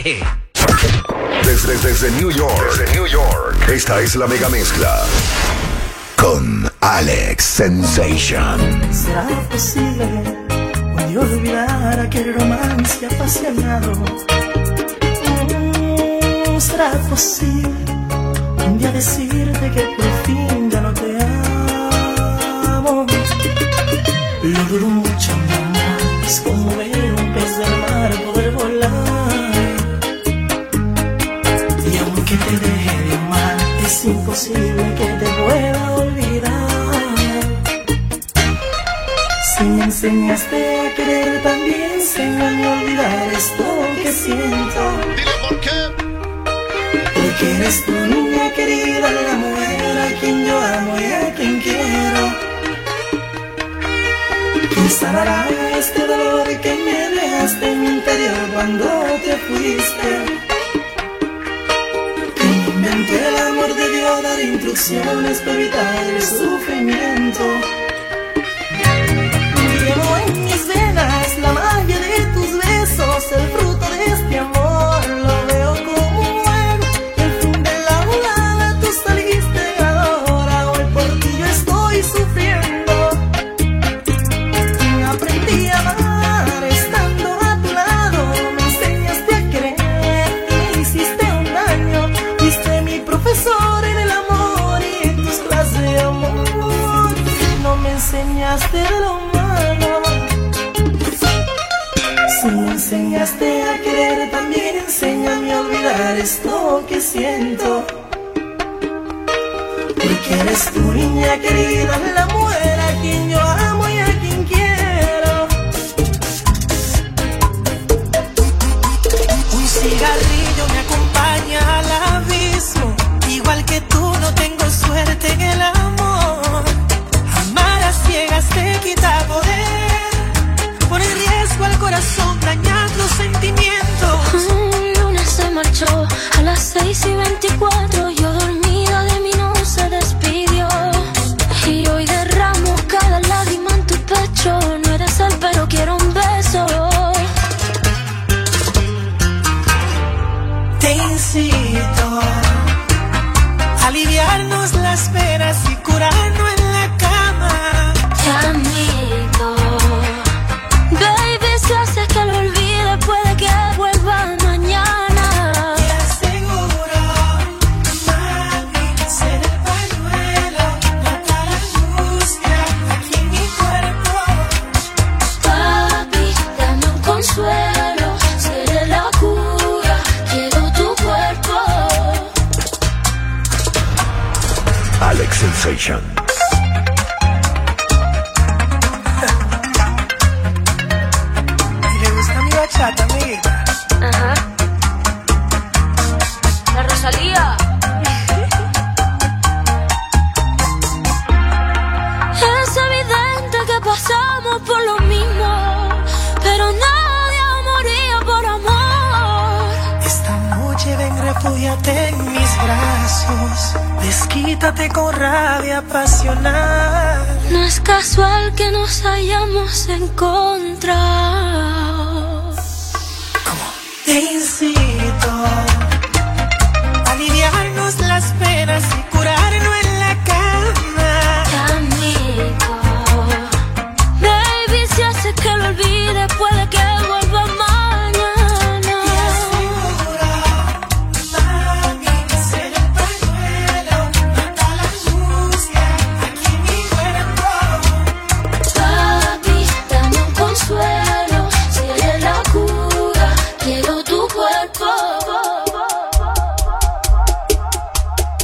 Desde New York, esta es la mega mezcla con Alex Sensation. ¿Será posible un día olvidar aquel romance apasionado? ¿Será posible un día decirte que por fin ya no te amo? Lo dudo mucho, mamá, es como ver un pez del mar poder volar. Y aunque te deje de amar, es imposible que te pueda olvidar. Si me enseñaste a querer, también enséñame a olvidar esto que siento. Dile por qué. Porque eres tu niña querida, la mujer a quien yo amo y a quien quiero. ¿Quién sanará este dolor que me dejaste en mi interior cuando te fuiste? ¿Quién inventó el amor debió dar instrucciones para evitar el sufrimiento? Llevo en mis venas la magia de tus besos, el fruto de este amor lo veo como un juego. El fin de la volada, tú saliste ganadora, hoy por ti yo estoy sufriendo. Aprendí a amar estando a tu lado, me enseñaste a querer y me hiciste un daño. Fuiste mi profesor en el amor y en tus clases de amor no me enseñaste de lo malo. Si me enseñaste a querer, también enséñame a olvidar esto que siento. Porque eres tu niña querida, la mujer a quien yo amo y a quien quiero. Un cigarrillo me acompaña al abismo. Igual que tú no tengo suerte en el amor. Amar a ciegas te quita poder. Pone en riesgo al corazón, dañar los sentimientos. El lunes se marchó a las 6:24. Yo dormida de mí no se despidió. Y hoy derramo cada lágrima en tu pecho. No eres él pero quiero un beso. Te incito a aliviarnos las penas y curarnos en la cama. Te admito, baby, si haces que lo olvide puede que vuelva mañana. Te aseguro, mami, ser el pañuelo, matar la angustia aquí en mi cuerpo. Papi, dame un consuelo, seré la cura, quiero tu cuerpo. Alex Sensation. ¿Y le gusta mi bachata, amiguita? Ajá. La Rosalía. Es evidente que pasamos por lo mismo, pero nadie moría por amor. Esta noche ven, refúgiate en mis brazos. Desquítate con rabia pasional. No es casual que nos hayamos encontrado. Te incito a aliviarnos las penas y curarnos en la cama. Amigo, baby, si haces que lo olvide puede que vuelva mañana. Te aseguro, mami, ser el pañuelo, matar la angustia aquí en mi cuerpo. Papi, dame un consuelo, seré la cura, quiero tu cuerpo.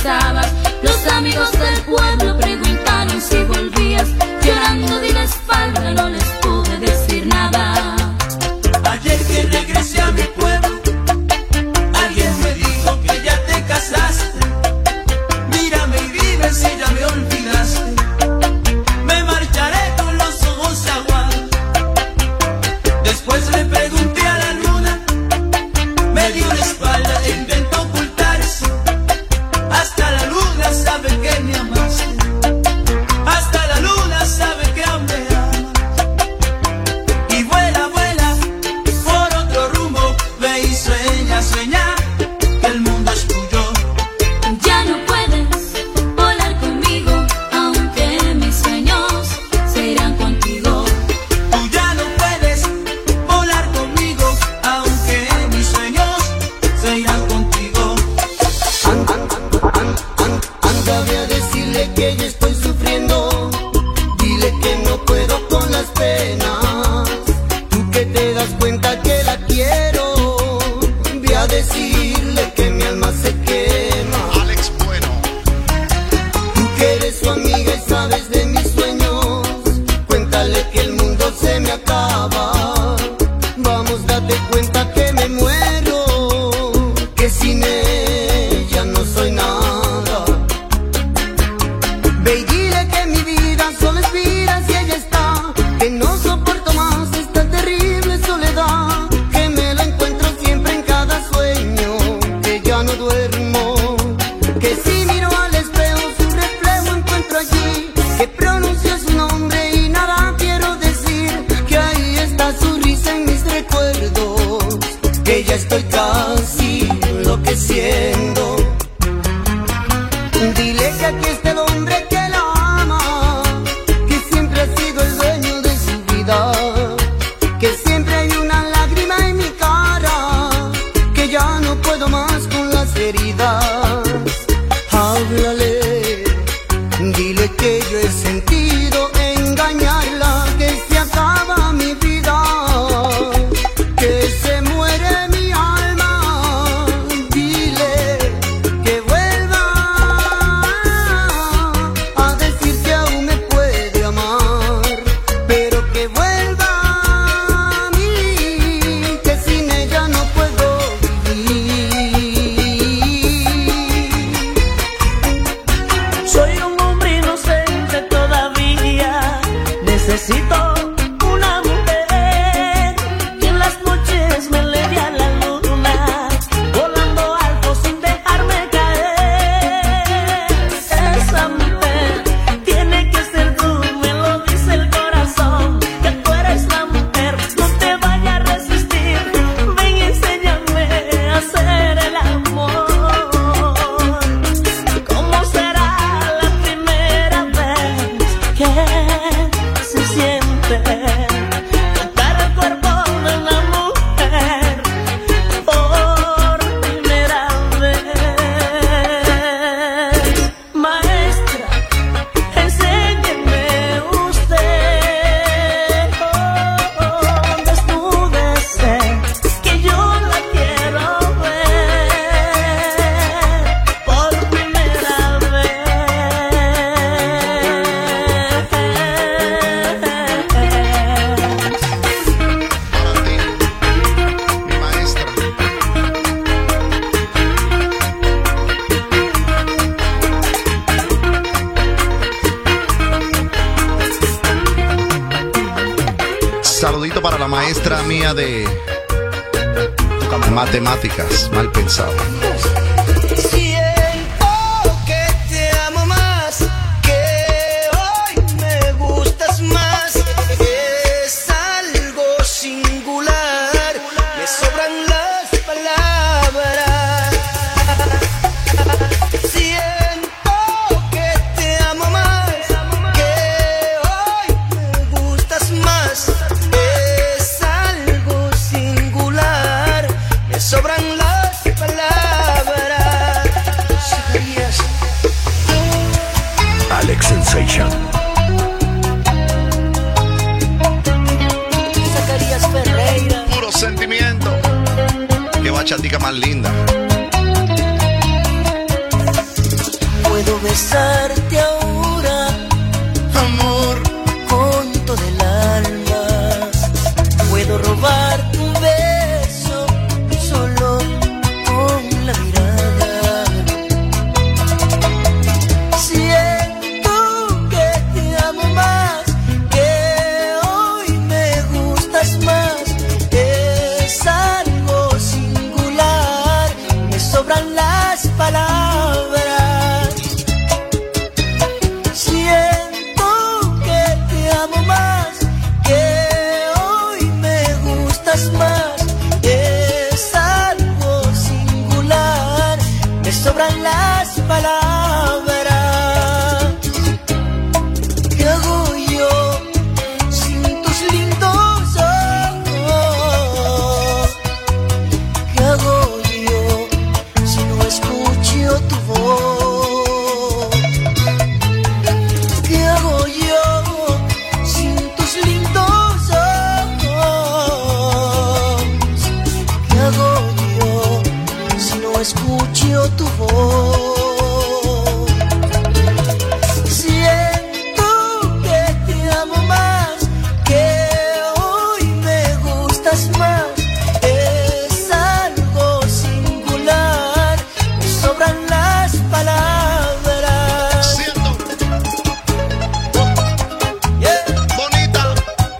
regresabas. Los amigos del pueblo preguntaron si volvías. Llorando di la espalda, no les pude decir nada. Ayer que regresé a mi pueblo, alguien me dijo que ya te casaste. Mírame y dime si ya me olvidaste. Me marcharé con los ojos aguados. Después le pregunté a la luna, me dio la espalda e intentó ocultarse. Hasta la luna sabe que me amaste. Hasta la luna sabe que aún me amas. Y vuela, vuela por otro rumbo. Ve y sueña, sueña que el mundo es tuyo. Ya no puedes volar conmigo, aunque mis sueños se irán contigo. Tú ya no puedes volar conmigo, aunque mis sueños se irán contigo. Anda, ve a decirle que yo estoy sufriendo. Dile que no puedo con las penas. Tú que te das cuenta que la quiero. Ve a decirle que mi alma se quema. Alex Bueno. Tú que eres su amiga y sabes de mis sueños. Cuéntale que el mundo se me acaba. Vamos, date cuenta que me muero. Que sin ella no soy nada. Ve y dile que mi vida solo es vida si ella está. Que no soporto más esta terrible soledad. Que me la encuentro siempre en cada sueño. Que ya no duermo. Que si miro al espejo su reflejo encuentro allí. Que pronuncio su nombre y nada quiero decir. Que ahí está su risa en mis recuerdos. Que ya estoy casi enloqueciendo. Dile que aquí está el hombre que la ama, que siempre ha sido el dueño de su vida, que siempre hay una lágrima en mi cara, que ya no puedo más con las heridas. Háblale, dile que yo he sentido engañarla, que se acaba mi vida, que se muere mi alma. Dile que vuelva a decir que aún me puede amar, pero que vuelva a mí, que sin ella no puedo vivir. Soy un hombre inocente todavía. Necesito una mujer que en las noches me eleve a la luna, volando alto sin dejarme caer. Esa mujer tiene que ser tú, me lo dice el corazón, que tú eres la mujer. No te vayas a resistir, ven y enséñame a hacer el amor. ¿Cómo será la primera vez que se siente tocar el cuerpo de una mujer por primera vez? Maestra, enséñeme usted, desnúdese, que yo la quiero ver por primera vez. Saludito para la maestra mía de matemáticas, mal pensado. Siento que te amo más, que hoy me gustas más. Es algo singular, me sobran las palabras. Siento que te amo más, que hoy me gustas más. Es algo singular, me sobran las palabras. Puedo besarte ahora, amor, con todo el alma. Puedo robarte un beso solo con la mirada. Siento que te amo más, que hoy me gustas más. Es algo singular, me sobran las palabras. Sobran las palabras. ¿Qué hago yo sin tus lindos ojos? ¿Qué hago yo si no escucho tu voz? ¿Qué hago yo sin tus lindos ojos? ¿Qué hago yo si no escucho tu voz? Siento que te amo más, que hoy me gustas más. Es algo singular, me sobran las palabras. Siento. Yeah. Bonita.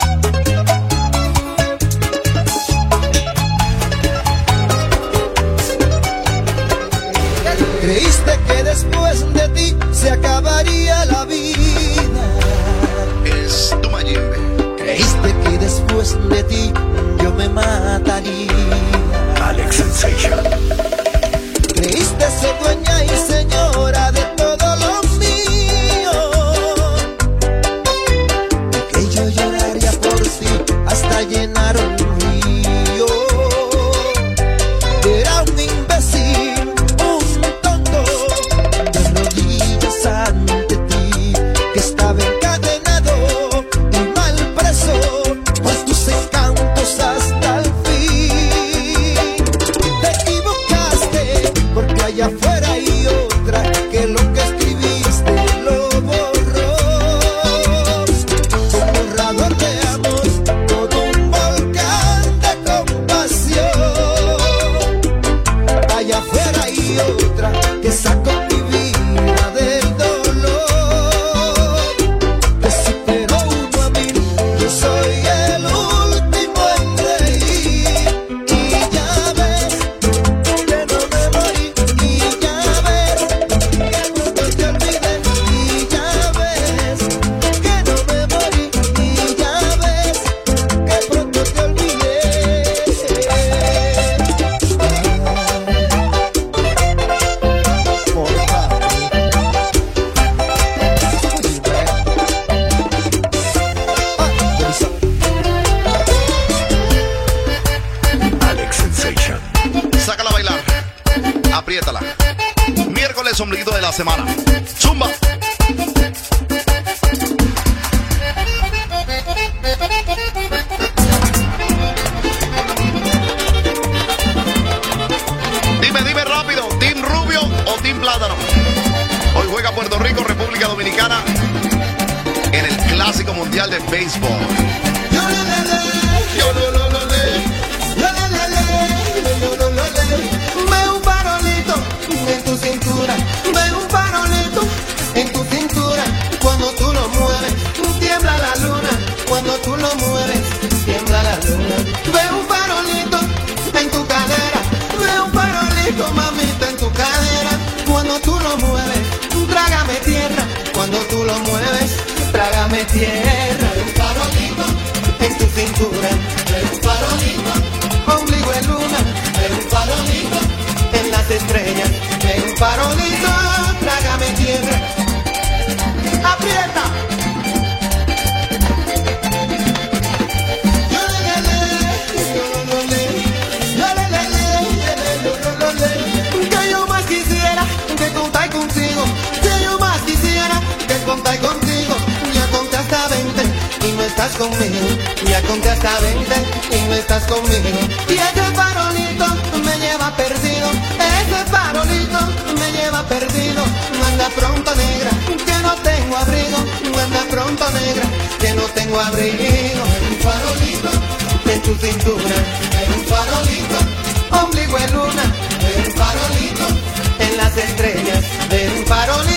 Creíste que después de ti se acabaría la vida. Es tu Mayimbe. Creíste que después de ti yo me mataría. Alex Sensation. Creíste ser dueña y señora de todo lo mío. Que yo lloraría por ti hasta llenar un río. Era un imbécil, ante ti, que estaba encadenado y mal preso por tus encantos hasta el fin. Te equivocaste porque allá afuera hay otra que lo que escribiste lo borró. Un borrador de amor, todo un volcán de compasión. Allá afuera hay otra que sacó mi vida del dolor. Te superó uno a mí, yo soy el último en reír. Y ya ves que no me morí. Y ya ves que pronto te olvidé. Y ya ves que no me morí. Y ya ves que pronto te olvidé. Alex Sensation. Sácala a bailar. Apriétala. Miércoles, ombliguito de la semana. Zumba. Dime rápido. ¿Team Rubio o Team Plátano? Hoy juega Puerto Rico, República Dominicana en el Clásico Mundial de Béisbol. Ve un farolito en tu cintura, ve un farolito en tu cintura. Cuando tú lo mueves, tiembla la luna. Cuando tú lo mueves, tiembla la luna. Ve un farolito en tu cadera, ve un farolito, mamita, en tu cadera. Cuando tú lo mueves, trágame tierra. Cuando tú lo mueves, trágame tierra. Ve un farolito en tu cintura, ve un farolito, ombligo en luna. Ve un farolito en las estrellas, ve un farolito, trágame tierra. Aprieta. Que yo más quisiera que contar contigo, que yo más quisiera que contar contigo. Ya conté hasta 20 y no estás conmigo. Ya conté hasta 20 y no estás conmigo. Y ese farolito me lleva perdido. Ese farolito me lleva perdido. Anda pronto negra, que no tengo abrigo. Hay un farolito en tu cintura, hay un farolito, ombligo en luna, hay un farolito en las estrellas, hay un farolito.